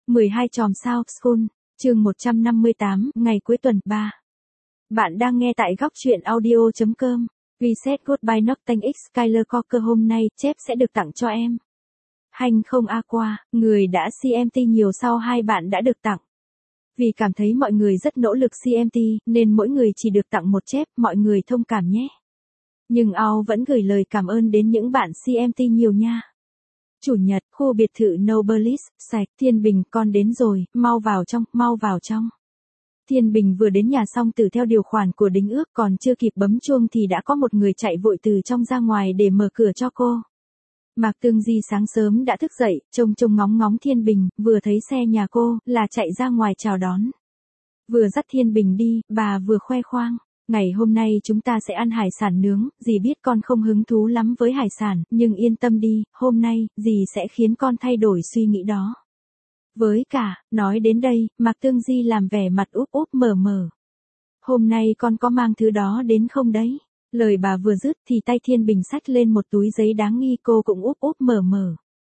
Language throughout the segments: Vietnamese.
12 chòm sao School, chương 158, ngày cuối tuần 3. Bạn đang nghe tại góc truyện audio.com. Reset Goodbye Nothing X Skyler Coker hôm nay, chép sẽ được tặng cho em. Hành không Aqua, người đã CMT nhiều sau hai bạn đã được tặng. Vì cảm thấy mọi người rất nỗ lực CMT, nên mỗi người chỉ được tặng một chép, mọi người thông cảm nhé. Nhưng Ao vẫn gửi lời cảm ơn đến những bạn CMT nhiều nha. Chủ nhật, khu biệt thự Nobilis, sạch, Thiên Bình, con đến rồi, mau vào trong. Thiên Bình vừa đến nhà xong từ theo điều khoản của đính ước còn chưa kịp bấm chuông thì đã có một người chạy vội từ trong ra ngoài để mở cửa cho cô. Mạc Tương Di sáng sớm đã thức dậy, trông ngóng Thiên Bình, vừa thấy xe nhà cô, là chạy ra ngoài chào đón. Vừa dắt Thiên Bình đi, bà vừa khoe khoang. Ngày hôm nay chúng ta sẽ ăn hải sản nướng, dì biết con không hứng thú lắm với hải sản, nhưng yên tâm đi, hôm nay, dì sẽ khiến con thay đổi suy nghĩ đó. Với cả, nói đến đây, Mạc Tương Di làm vẻ mặt úp mở. Hôm nay con có mang thứ đó đến không đấy? Lời bà vừa dứt thì tay Thiên Bình xách lên một túi giấy đáng nghi, cô cũng úp mở.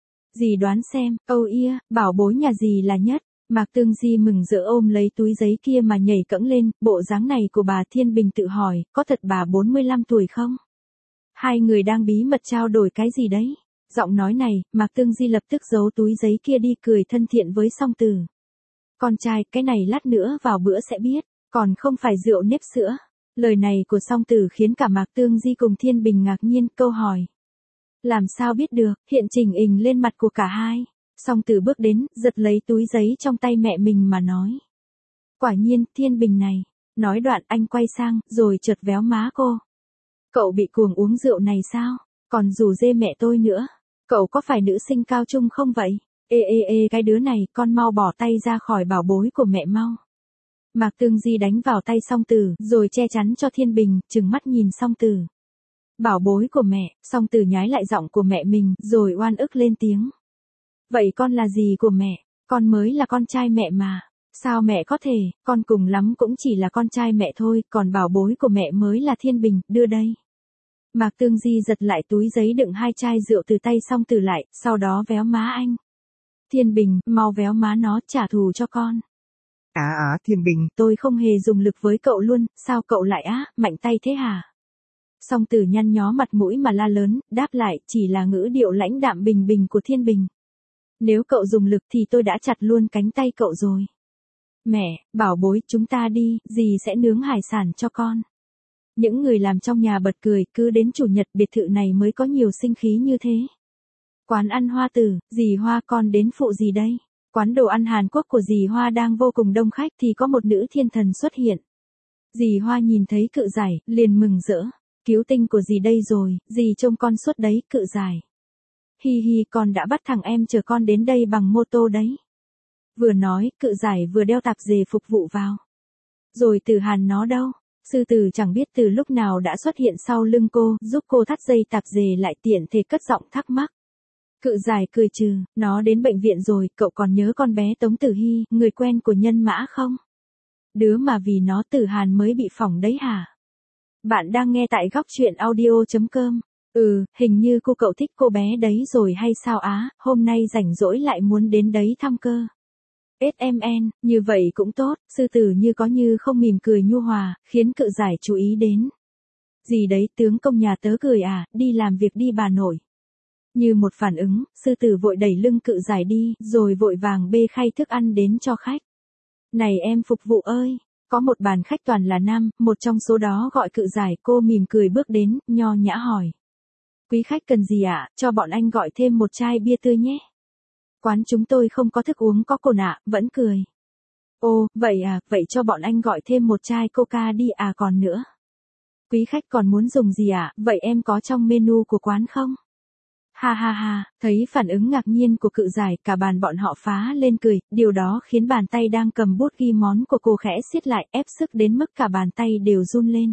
Dì đoán xem, bảo bối nhà dì là nhất. Mạc Tương Di mừng rỡ ôm lấy túi giấy kia mà nhảy cẫng lên, bộ dáng này của bà. Thiên Bình tự hỏi, có thật bà 45 tuổi không? Hai người đang bí mật trao đổi cái gì đấy? Giọng nói này, Mạc Tương Di lập tức giấu túi giấy kia đi, cười thân thiện với Song Tử. Con trai, cái này lát nữa vào bữa sẽ biết, còn không phải rượu nếp sữa. Lời này của Song Tử khiến cả Mạc Tương Di cùng Thiên Bình ngạc nhiên, câu hỏi. Làm sao biết được, hiện chỉnh hình lên mặt của cả hai. Song Tử bước đến, giật lấy túi giấy trong tay mẹ mình mà nói. Quả nhiên, Thiên Bình này. Nói đoạn anh quay sang, rồi chợt véo má cô. Cậu bị cuồng uống rượu này sao? Còn rủ dê mẹ tôi nữa. Cậu có phải nữ sinh cao trung không vậy? Cái đứa này, con mau bỏ tay ra khỏi bảo bối của mẹ mau. Mạc Tương Di đánh vào tay Song Tử, rồi che chắn cho Thiên Bình, trừng mắt nhìn Song Tử. Bảo bối của mẹ, Song Tử nhái lại giọng của mẹ mình, rồi oan ức lên tiếng. Vậy con là gì của mẹ? Con mới là con trai mẹ mà. Sao mẹ có thể, con cùng lắm cũng chỉ là con trai mẹ thôi, còn bảo bối của mẹ mới là Thiên Bình, đưa đây. Mạc Tương Di giật lại túi giấy đựng hai chai rượu từ tay Song Tử lại, sau đó véo má anh. Thiên Bình, mau véo má nó, trả thù cho con. Thiên Bình, tôi không hề dùng lực với cậu luôn, sao cậu lại mạnh tay thế hả? Song Tử nhăn nhó mặt mũi mà la lớn, đáp lại, chỉ là ngữ điệu lãnh đạm bình của Thiên Bình. Nếu cậu dùng lực thì tôi đã chặt luôn cánh tay cậu rồi. Mẹ, bảo bối, chúng ta đi, dì sẽ nướng hải sản cho con. Những người làm trong nhà bật cười, cứ đến chủ nhật biệt thự này mới có nhiều sinh khí như thế. Quán ăn Hoa Tử, dì Hoa con đến phụ gì đây? Quán đồ ăn Hàn Quốc của dì Hoa đang vô cùng đông khách thì có một nữ thiên thần xuất hiện. Dì Hoa nhìn thấy Cự Giải, liền mừng rỡ. Cứu tinh của dì đây rồi, dì trông con suốt đấy, Cự Giải. Hi, con đã bắt thằng em chờ con đến đây bằng mô tô đấy. Vừa nói, Cự Giải vừa đeo tạp dề phục vụ vào. Rồi Tử Hàn nó đâu? Sư Tử chẳng biết từ lúc nào đã xuất hiện sau lưng cô, giúp cô thắt dây tạp dề lại, tiện thể cất giọng thắc mắc. Cự Giải cười trừ, nó đến bệnh viện rồi, cậu còn nhớ con bé Tống Tử Hy, người quen của Nhân Mã không? Đứa mà vì nó Tử Hàn mới bị phỏng đấy hả? Bạn đang nghe tại góc truyện audio.com. Hình như cậu thích cô bé đấy rồi hay sao hôm nay rảnh rỗi lại muốn đến đấy thăm cơ. SMN, như vậy cũng tốt, Sư Tử như có như không mỉm cười nhu hòa, khiến Cự Giải chú ý đến. Gì đấy, tướng công nhà tớ cười đi làm việc đi bà nội. Như một phản ứng, Sư Tử vội đẩy lưng Cự Giải đi, rồi vội vàng bê khay thức ăn đến cho khách. Này em phục vụ ơi! Có một bàn khách toàn là nam, một trong số đó gọi Cự Giải, cô mỉm cười bước đến, nho nhã hỏi. Quý khách cần gì cho bọn anh gọi thêm một chai bia tươi nhé. Quán chúng tôi không có thức uống có cồn vẫn cười. Ồ, vậy vậy cho bọn anh gọi thêm một chai coca đi còn nữa. Quý khách còn muốn dùng gì vậy em có trong menu của quán không? Ha, thấy phản ứng ngạc nhiên của Cự Giải, cả bàn bọn họ phá lên cười, điều đó khiến bàn tay đang cầm bút ghi món của cô khẽ siết lại, ép sức đến mức cả bàn tay đều run lên.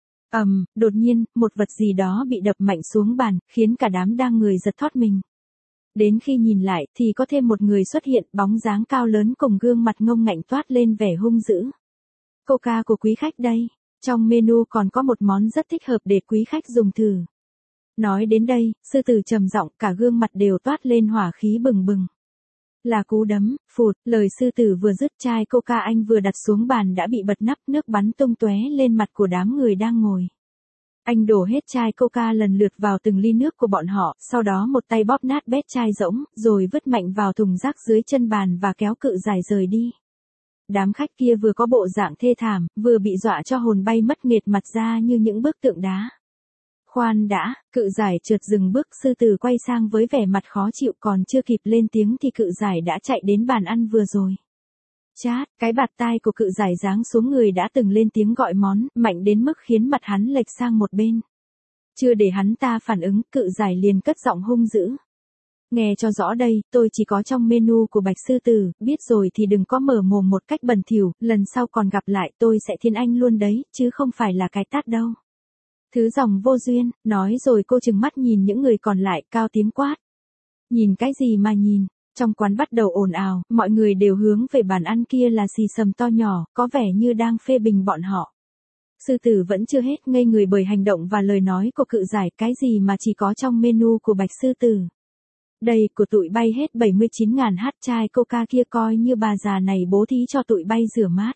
Đột nhiên, một vật gì đó bị đập mạnh xuống bàn, khiến cả đám đang người giật thót mình. Đến khi nhìn lại, thì có thêm một người xuất hiện, bóng dáng cao lớn cùng gương mặt ngông ngạnh toát lên vẻ hung dữ. Coca của quý khách đây, trong menu còn có một món rất thích hợp để quý khách dùng thử. Nói đến đây, Sư Tử trầm giọng, cả gương mặt đều toát lên hỏa khí bừng bừng. Là cú đấm, phụt, lời sư tử vừa dứt chai coca anh vừa đặt xuống bàn đã bị bật nắp, nước bắn tung tóe lên mặt của đám người đang ngồi. Anh đổ hết chai coca lần lượt vào từng ly nước của bọn họ, sau đó một tay bóp nát bét chai rỗng, rồi vứt mạnh vào thùng rác dưới chân bàn và kéo cự giải rời đi. Đám khách kia vừa có bộ dạng thê thảm, vừa bị dọa cho hồn bay mất nghệt mặt ra như những bức tượng đá. Khoan đã, cự giải trượt dừng bước, sư tử quay sang với vẻ mặt khó chịu, còn chưa kịp lên tiếng thì cự giải đã chạy đến bàn ăn vừa rồi. Chát, cái bạt tai của cự giải giáng xuống người đã từng lên tiếng gọi món, mạnh đến mức khiến mặt hắn lệch sang một bên. Chưa để hắn ta phản ứng, cự giải liền cất giọng hung dữ. Nghe cho rõ đây, tôi chỉ có trong menu của Bạch Sư Tử, biết rồi thì đừng có mở mồm một cách bẩn thỉu, lần sau còn gặp lại tôi sẽ thiên anh luôn đấy, chứ không phải là cái tát đâu. Thứ dòng vô duyên, nói rồi cô trừng mắt nhìn những người còn lại, cao tiếng quát. Nhìn cái gì mà nhìn? Trong quán bắt đầu ồn ào, mọi người đều hướng về bàn ăn kia là xì xầm to nhỏ, có vẻ như đang phê bình bọn họ. Sư tử vẫn chưa hết ngây người bởi hành động và lời nói của cự giải, cái gì mà chỉ có trong menu của Bạch Sư Tử. Đây, của tụi bay hết 79.000 hát chai coca kia coi như bà già này bố thí cho tụi bay rửa mát.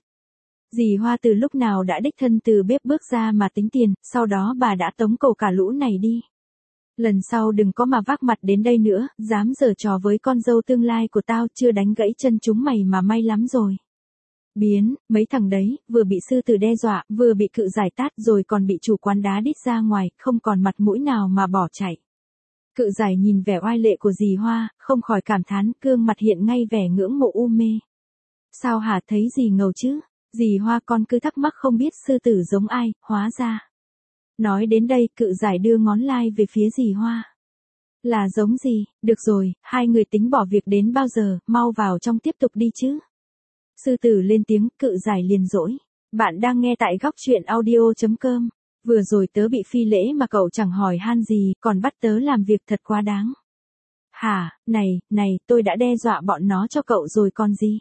Dì Hoa từ lúc nào đã đích thân từ bếp bước ra mà tính tiền, sau đó bà đã tống cổ cả lũ này đi. Lần sau đừng có mà vác mặt đến đây nữa, dám giở trò với con dâu tương lai của tao, chưa đánh gãy chân chúng mày mà may lắm rồi. Biến, mấy thằng đấy, vừa bị sư tử đe dọa, vừa bị cự giải tát rồi còn bị chủ quán đá đít ra ngoài, không còn mặt mũi nào mà bỏ chạy. Cự giải nhìn vẻ oai lệ của dì Hoa, không khỏi cảm thán, gương mặt hiện ngay vẻ ngưỡng mộ u mê. Sao hả, thấy gì ngầu chứ? Dì Hoa con cứ thắc mắc không biết sư tử giống ai, hóa ra. Nói đến đây, cự giải đưa ngón lai về phía dì Hoa. Là giống gì? Được rồi, hai người tính bỏ việc đến bao giờ, mau vào trong tiếp tục đi chứ. Sư tử lên tiếng, cự giải liền dỗi. Bạn đang nghe tại góc truyện audio.com. Vừa rồi tớ bị phi lễ mà cậu chẳng hỏi han gì, còn bắt tớ làm việc thật quá đáng. Hả, này, tôi đã đe dọa bọn nó cho cậu rồi còn gì?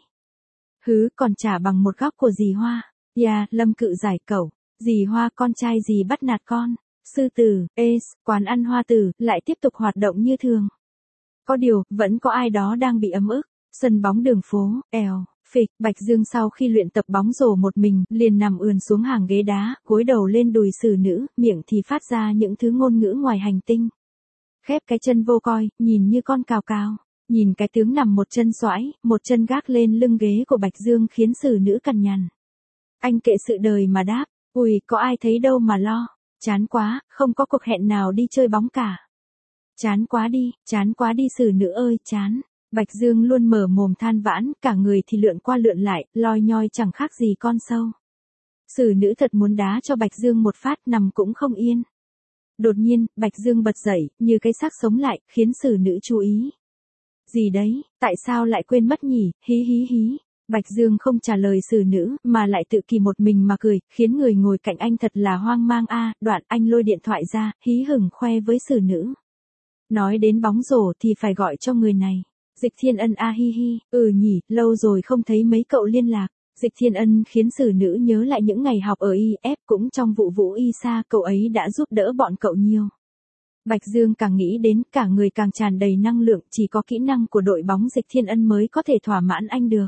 Hứ, còn trả bằng một góc của dì Hoa. Lâm cự giải cậu. Dì Hoa, con trai dì bắt nạt con. Sư tử, quán ăn Hoa Tử, lại tiếp tục hoạt động như thường. Có điều, vẫn có ai đó đang bị ấm ức. Sân bóng đường phố, phịch, Bạch Dương sau khi luyện tập bóng rổ một mình, liền nằm ườn xuống hàng ghế đá, gối đầu lên đùi xử nữ, miệng thì phát ra những thứ ngôn ngữ ngoài hành tinh. Khép cái chân vô coi, nhìn như con cào cào. Nhìn cái tướng nằm một chân xoãi, một chân gác lên lưng ghế của Bạch Dương khiến xử nữ cằn nhằn. Anh kệ sự đời mà đáp, ui, có ai thấy đâu mà lo. Chán quá, không có cuộc hẹn nào đi chơi bóng cả. Chán quá đi xử nữ ơi, chán. Bạch Dương luôn mở mồm than vãn, cả người thì lượn qua lượn lại, loi nhoi chẳng khác gì con sâu. Xử nữ thật muốn đá cho Bạch Dương một phát, nằm cũng không yên. Đột nhiên, Bạch Dương bật dậy, như cái xác sống lại, khiến xử nữ chú ý. Gì đấy, tại sao lại quên mất nhỉ, hí. Bạch Dương không trả lời xử nữ, mà lại tự kỳ một mình mà cười, khiến người ngồi cạnh anh thật là hoang mang đoạn anh lôi điện thoại ra, hí hửng khoe với xử nữ. Nói đến bóng rổ thì phải gọi cho người này. Dịch Thiên Ân hi, nhỉ, lâu rồi không thấy mấy cậu liên lạc. Dịch Thiên Ân khiến xử nữ nhớ lại những ngày học ở IF, cũng trong vụ Vũ Y Sa, cậu ấy đã giúp đỡ bọn cậu nhiều. Bạch Dương càng nghĩ đến, cả người càng tràn đầy năng lượng, chỉ có kỹ năng của đội bóng Dịch Thiên Ân mới có thể thỏa mãn anh được.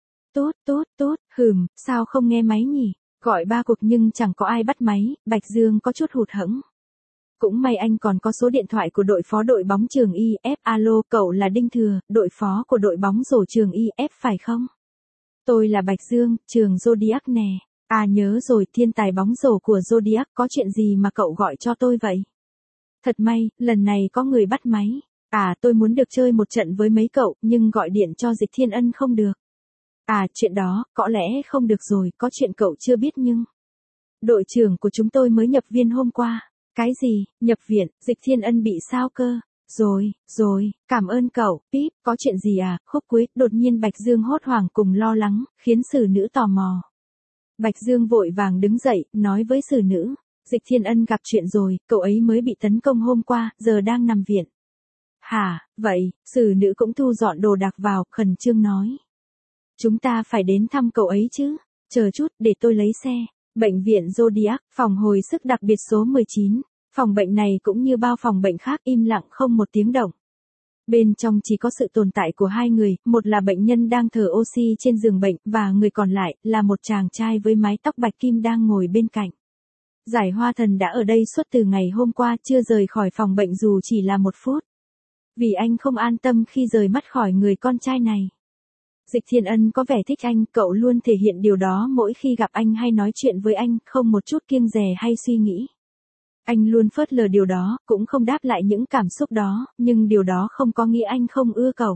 Tốt, sao không nghe máy nhỉ? Gọi 3 cuộc nhưng chẳng có ai bắt máy, Bạch Dương có chút hụt hẫng. Cũng may anh còn có số điện thoại của đội phó đội bóng trường IF. Alo, cậu là Đinh Thừa, đội phó của đội bóng rổ trường IF phải không? Tôi là Bạch Dương, trường Zodiac nè. Nhớ rồi, thiên tài bóng rổ của Zodiac, có chuyện gì mà cậu gọi cho tôi vậy? Thật may, lần này có người bắt máy. Tôi muốn được chơi một trận với mấy cậu, nhưng gọi điện cho Dịch Thiên Ân không được. Chuyện đó, có lẽ không được rồi, có chuyện cậu chưa biết nhưng. Đội trưởng của chúng tôi mới nhập viên hôm qua. Cái gì, nhập viện, Dịch Thiên Ân bị sao cơ? Rồi, cảm ơn cậu, Píp, có chuyện gì Khúc cuối, đột nhiên Bạch Dương hốt hoảng cùng lo lắng, khiến xử nữ tò mò. Bạch Dương vội vàng đứng dậy, nói với xử nữ, Dịch Thiên Ân gặp chuyện rồi, cậu ấy mới bị tấn công hôm qua, giờ đang nằm viện. Hả, vậy, xử nữ cũng thu dọn đồ đạc vào, khẩn trương nói. Chúng ta phải đến thăm cậu ấy chứ, chờ chút, để tôi lấy xe. Bệnh viện Zodiac, phòng hồi sức đặc biệt số 19. Phòng bệnh này cũng như bao phòng bệnh khác im lặng không một tiếng động. Bên trong chỉ có sự tồn tại của hai người, một là bệnh nhân đang thở oxy trên giường bệnh, và người còn lại là một chàng trai với mái tóc bạch kim đang ngồi bên cạnh. Giải Hoa Thần đã ở đây suốt từ ngày hôm qua, chưa rời khỏi phòng bệnh dù chỉ là 1 phút. Vì anh không an tâm khi rời mắt khỏi người con trai này. Dịch Thiên Ân có vẻ thích anh, cậu luôn thể hiện điều đó mỗi khi gặp anh hay nói chuyện với anh, không một chút kiêng dè hay suy nghĩ. Anh luôn phớt lờ điều đó, cũng không đáp lại những cảm xúc đó, nhưng điều đó không có nghĩa anh không ưa cậu.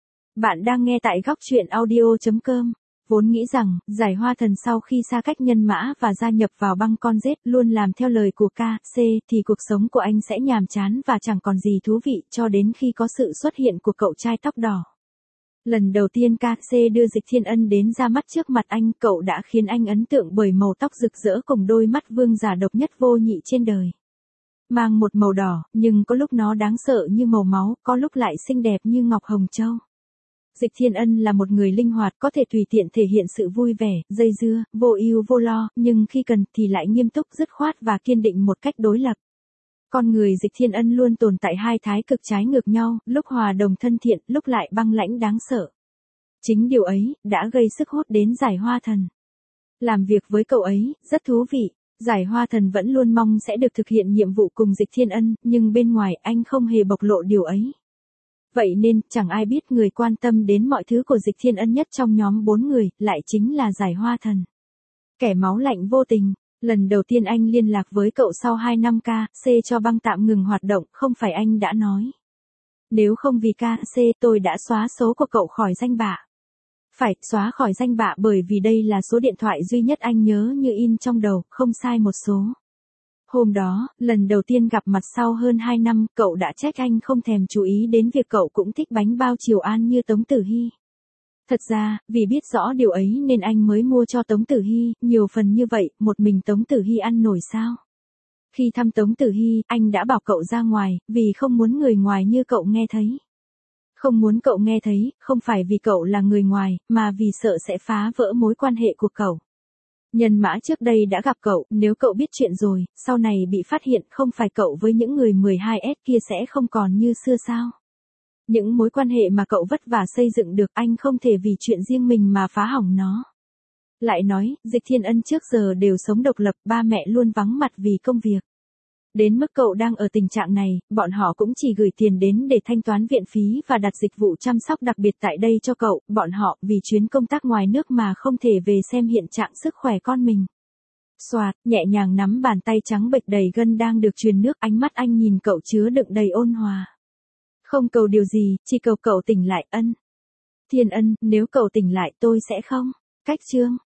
Bạn đang nghe tại góc truyện audio.com. Vốn nghĩ rằng, Giải Hoa Thần sau khi xa cách nhân mã và gia nhập vào băng con rết luôn làm theo lời của K.C. thì cuộc sống của anh sẽ nhàm chán và chẳng còn gì thú vị cho đến khi có sự xuất hiện của cậu trai tóc đỏ. Lần đầu tiên K.C. đưa Dịch Thiên Ân đến ra mắt trước mặt anh, cậu đã khiến anh ấn tượng bởi màu tóc rực rỡ cùng đôi mắt vương giả độc nhất vô nhị trên đời. Mang một màu đỏ, nhưng có lúc nó đáng sợ như màu máu, có lúc lại xinh đẹp như ngọc hồng châu. Dịch Thiên Ân là một người linh hoạt, có thể tùy tiện thể hiện sự vui vẻ, dây dưa, vô ưu vô lo, nhưng khi cần thì lại nghiêm túc, dứt khoát và kiên định một cách đối lập. Con người Dịch Thiên Ân luôn tồn tại hai thái cực trái ngược nhau, lúc hòa đồng thân thiện, lúc lại băng lãnh đáng sợ. Chính điều ấy đã gây sức hút đến Giải Hoa Thần. Làm việc với cậu ấy rất thú vị. Giải Hoa Thần vẫn luôn mong sẽ được thực hiện nhiệm vụ cùng Dịch Thiên Ân, nhưng bên ngoài anh không hề bộc lộ điều ấy. Vậy nên, chẳng ai biết người quan tâm đến mọi thứ của Dịch Thiên Ân nhất trong nhóm 4 người, lại chính là Giải Hoa Thần. Kẻ máu lạnh vô tình. Lần đầu tiên anh liên lạc với cậu sau 2 năm K.C. cho băng tạm ngừng hoạt động, không phải anh đã nói. Nếu không vì K.C. tôi đã xóa số của cậu khỏi danh bạ. Phải, xóa khỏi danh bạ bởi vì đây là số điện thoại duy nhất anh nhớ như in trong đầu, không sai một số. Hôm đó, lần đầu tiên gặp mặt sau hơn 2 năm, cậu đã trách anh không thèm chú ý đến việc cậu cũng thích bánh bao Triều An như Tống Tử Hy. Thật ra, vì biết rõ điều ấy nên anh mới mua cho Tống Tử Hy, nhiều phần như vậy, một mình Tống Tử Hy ăn nổi sao? Khi thăm Tống Tử Hy, anh đã bảo cậu ra ngoài, vì không muốn người ngoài như cậu nghe thấy. Không muốn cậu nghe thấy, không phải vì cậu là người ngoài, mà vì sợ sẽ phá vỡ mối quan hệ của cậu. Nhân mã trước đây đã gặp cậu, nếu cậu biết chuyện rồi, sau này bị phát hiện không phải cậu với những người 12S kia sẽ không còn như xưa sao? Những mối quan hệ mà cậu vất vả xây dựng được anh không thể vì chuyện riêng mình mà phá hỏng nó. Lại nói, Dịch Thiên Ân trước giờ đều sống độc lập, ba mẹ luôn vắng mặt vì công việc. Đến mức cậu đang ở tình trạng này, bọn họ cũng chỉ gửi tiền đến để thanh toán viện phí và đặt dịch vụ chăm sóc đặc biệt tại đây cho cậu, bọn họ vì chuyến công tác ngoài nước mà không thể về xem hiện trạng sức khỏe con mình. Soạt, nhẹ nhàng nắm bàn tay trắng bệch đầy gân đang được truyền nước, ánh mắt anh nhìn cậu chứa đựng đầy ôn hòa. Không cầu điều gì, chỉ cầu cậu tỉnh lại. Ân. Thiên Ân, nếu cậu tỉnh lại tôi sẽ không. Cách chương.